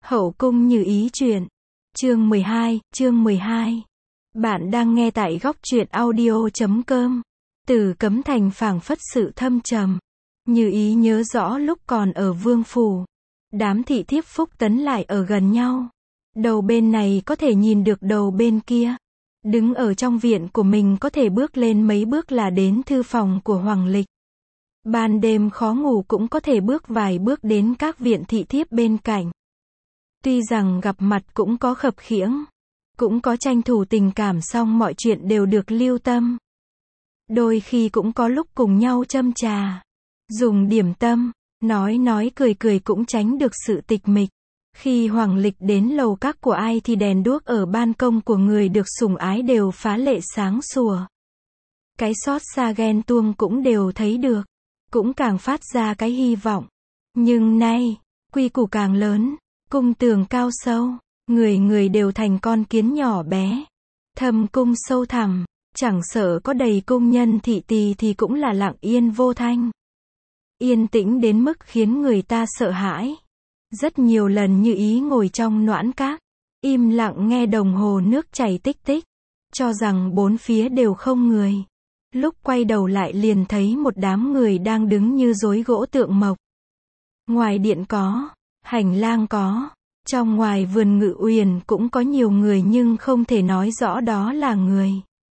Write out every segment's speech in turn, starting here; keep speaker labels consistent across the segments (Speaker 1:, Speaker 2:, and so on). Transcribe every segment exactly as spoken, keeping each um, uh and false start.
Speaker 1: Hậu cung Như Ý truyện. Chương mười hai, chương mười hai. Bạn đang nghe tại góc truyện audio chấm com. Từ Cấm Thành phảng phất sự thâm trầm. Như Ý nhớ rõ lúc còn ở vương phủ. Đám thị thiếp Phúc Tấn lại ở gần nhau. Đầu bên này có thể nhìn được đầu bên kia. Đứng ở trong viện của mình có thể bước lên mấy bước là đến thư phòng của Hoàng Lịch. Ban đêm khó ngủ cũng có thể bước vài bước đến các viện thị thiếp bên cạnh. Tuy rằng gặp mặt cũng có khập khiễng, cũng có tranh thủ tình cảm, song mọi chuyện đều được lưu tâm. Đôi khi cũng có lúc cùng nhau châm trà, dùng điểm tâm, nói nói cười cười cũng tránh được sự tịch mịch. Khi Hoàng Lịch đến lầu các của ai thì đèn đuốc ở ban công của người được sủng ái đều phá lệ sáng sủa. Cái xót xa ghen tuông cũng đều thấy được, cũng càng phát ra cái hy vọng. Nhưng nay, quy củ càng lớn, cung tường cao sâu, người người đều thành con kiến nhỏ bé. Thâm cung sâu thẳm, chẳng sợ có đầy cung nhân thị tỳ thì cũng là lặng yên vô thanh. Yên tĩnh đến mức khiến người ta sợ hãi. Rất nhiều lần Như Ý ngồi trong noãn các, im lặng nghe đồng hồ nước chảy tích tích, cho rằng bốn phía đều không người. Lúc quay đầu lại liền thấy một đám người đang đứng như rối gỗ tượng mộc. Ngoài điện có, hành lang có, trong ngoài vườn Ngự Uyển cũng có nhiều người nhưng không thể nói rõ đó là người.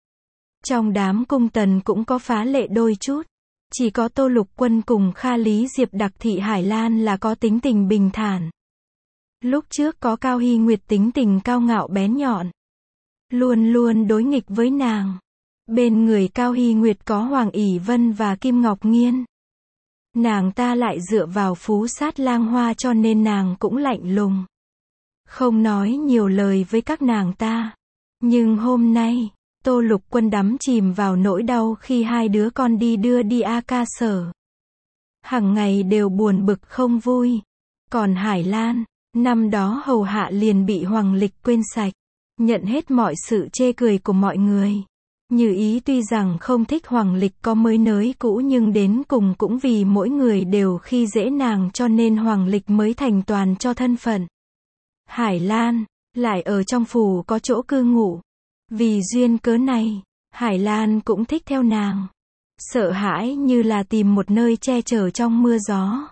Speaker 1: Trong đám cung tần cũng có phá lệ đôi chút. Chỉ có Tô Lục Quân cùng Kha Lý Diệp đặc thị Hải Lan là có tính tình bình thản. Lúc trước có Cao Hy Nguyệt tính tình cao ngạo bén nhọn, luôn luôn đối nghịch với nàng. Bên người Cao Hy Nguyệt có Hoàng ỷ Vân và Kim Ngọc Nghiên. Nàng ta lại dựa vào Phú Sát Lang Hoa cho nên nàng cũng lạnh lùng, không nói nhiều lời với các nàng ta. Nhưng hôm nay, Tô Lục Quân đắm chìm vào nỗi đau khi hai đứa con đi đưa đi A Ca Sở. Hằng ngày đều buồn bực không vui. Còn Hải Lan, năm đó hầu hạ liền bị Hoàng Lịch quên sạch, nhận hết mọi sự chê cười của mọi người. Như Ý tuy rằng không thích Hoàng Lịch có mới nới cũ nhưng đến cùng cũng vì mỗi người đều khi dễ nàng cho nên Hoàng Lịch mới thành toàn cho thân phận. Hải Lan, lại ở trong phủ có chỗ cư ngụ. Vì duyên cớ này, Hải Lan cũng thích theo nàng. Sợ hãi như là tìm một nơi che chở trong mưa gió.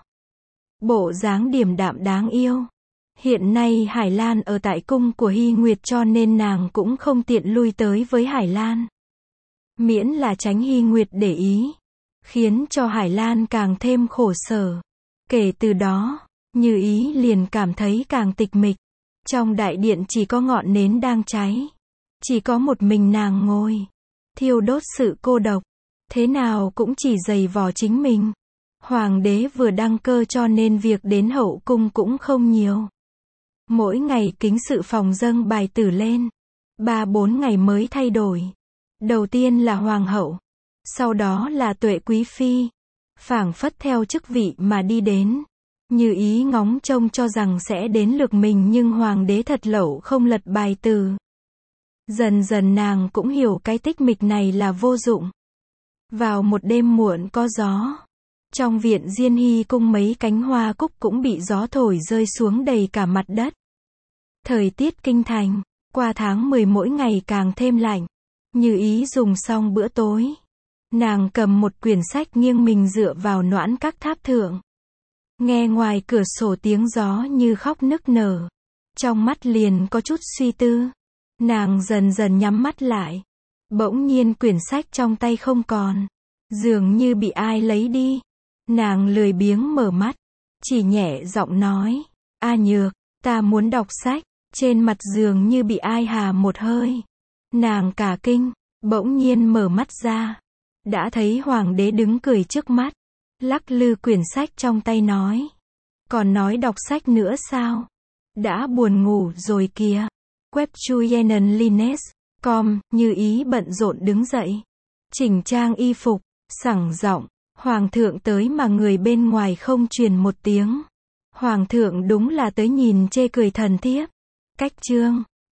Speaker 1: Bộ dáng điềm đạm đáng yêu. Hiện nay Hải Lan ở tại cung của Hy Nguyệt cho nên nàng cũng không tiện lui tới với Hải Lan. Miễn là tránh Hy Nguyệt để ý, khiến cho Hải Lan càng thêm khổ sở. Kể từ đó, Như Ý liền cảm thấy càng tịch mịch. Trong đại điện chỉ có ngọn nến đang cháy. Chỉ có một mình nàng ngồi, thiêu đốt sự cô độc. Thế nào cũng chỉ giày vò chính mình. Hoàng đế vừa đăng cơ cho nên việc đến hậu cung cũng không nhiều. Mỗi ngày kính sự phòng dâng bài tử lên. Ba bốn ngày mới thay đổi. Đầu tiên là hoàng hậu, sau đó là Tuệ quý phi. Phảng phất theo chức vị mà đi đến. Như Ý ngóng trông cho rằng sẽ đến lượt mình nhưng hoàng đế thật lậu không lật bài từ. Dần dần nàng cũng hiểu cái tích mịch này là vô dụng. Vào một đêm muộn có gió, trong viện Diên Hy cung mấy cánh hoa cúc cũng bị gió thổi rơi xuống đầy cả mặt đất. Thời tiết kinh thành, qua tháng mười mỗi ngày càng thêm lạnh. Như Ý dùng xong bữa tối, nàng cầm một quyển sách nghiêng mình dựa vào noãn các tháp thượng. Nghe ngoài cửa sổ tiếng gió như khóc nức nở. Trong mắt liền có chút suy tư. Nàng dần dần nhắm mắt lại. Bỗng nhiên quyển sách trong tay không còn. Dường như bị ai lấy đi. Nàng lười biếng mở mắt. Chỉ nhẹ giọng nói. A Nhược, ta muốn đọc sách. Trên mặt dường như bị ai hà một hơi. Nàng cả kinh. Bỗng nhiên mở mắt ra. Đã thấy Hoàng đế đứng cười trước mắt. Lắc lư quyển sách trong tay nói. Còn nói đọc sách nữa sao? Đã buồn ngủ rồi kìa. Webchuyen Lines chấm com, Như Ý bận rộn đứng dậy. Chỉnh trang y phục, sẳng giọng. Hoàng thượng tới mà người bên ngoài không truyền một tiếng. Hoàng thượng đúng là tới nhìn chê cười thần thiếp. Cách chương.